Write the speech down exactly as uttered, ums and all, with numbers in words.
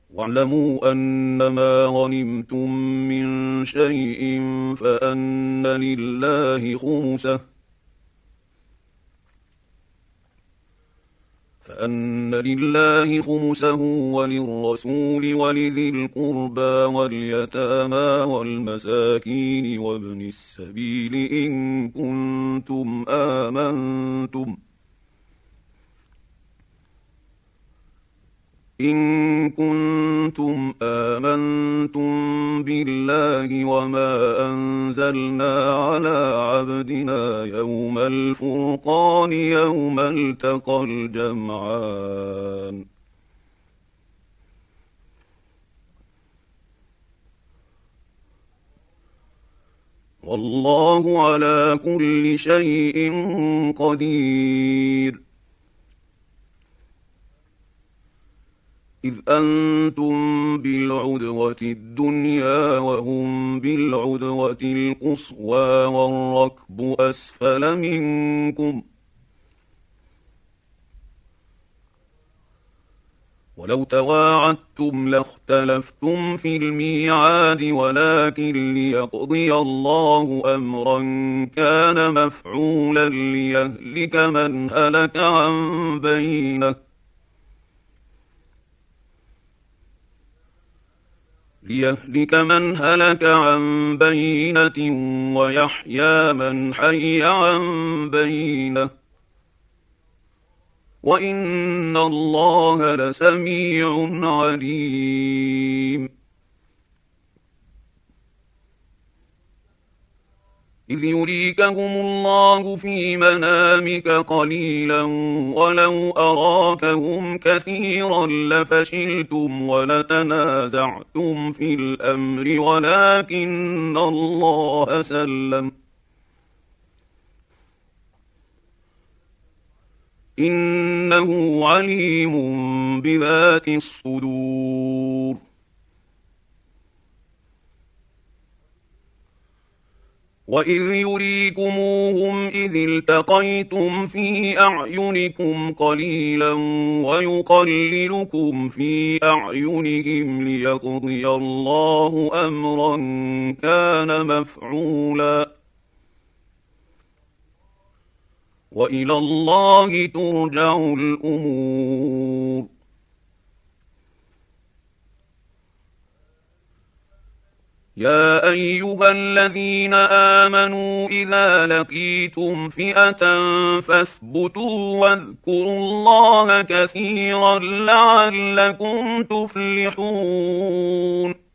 واعلموا أنما غنمتم من شيء فأن لله خمسه فأن لله خمسه وللرسول ولذي القربى واليتامى والمساكين وابن السبيل إن كنتم آمنتم إن كنتم آمنتم بالله وما أنزلنا على عبدنا يوم الفرقان يوم التقى الجمعان والله على كل شيء قدير. إذ أنتم بالعدوة الدنيا وهم بالعدوة القصوى والركب أسفل منكم ولو تواعدتم لاختلفتم في الميعاد ولكن ليقضي الله أمرا كان مفعولا ليهلك من هلك عن بينه ليهلك من هلك عن بينة ويحيى من حي عن بينة وإن الله لسميع عليم. إذ يريكهم الله في منامك قليلا ولو أراكهم كثيرا لفشلتم ولتنازعتم في الأمر ولكن الله سلم إنه عليم بذات الصدور. وإذ يريكموهم إذ التقيتم في أعينكم قليلا ويقللكم في أعينهم ليقضي الله أمرا كان مفعولا وإلى الله ترجع الأمور. يا أيها الذين آمنوا إذا لقيتم فئة فاثبتوا واذكروا الله كثيرا لعلكم تفلحون.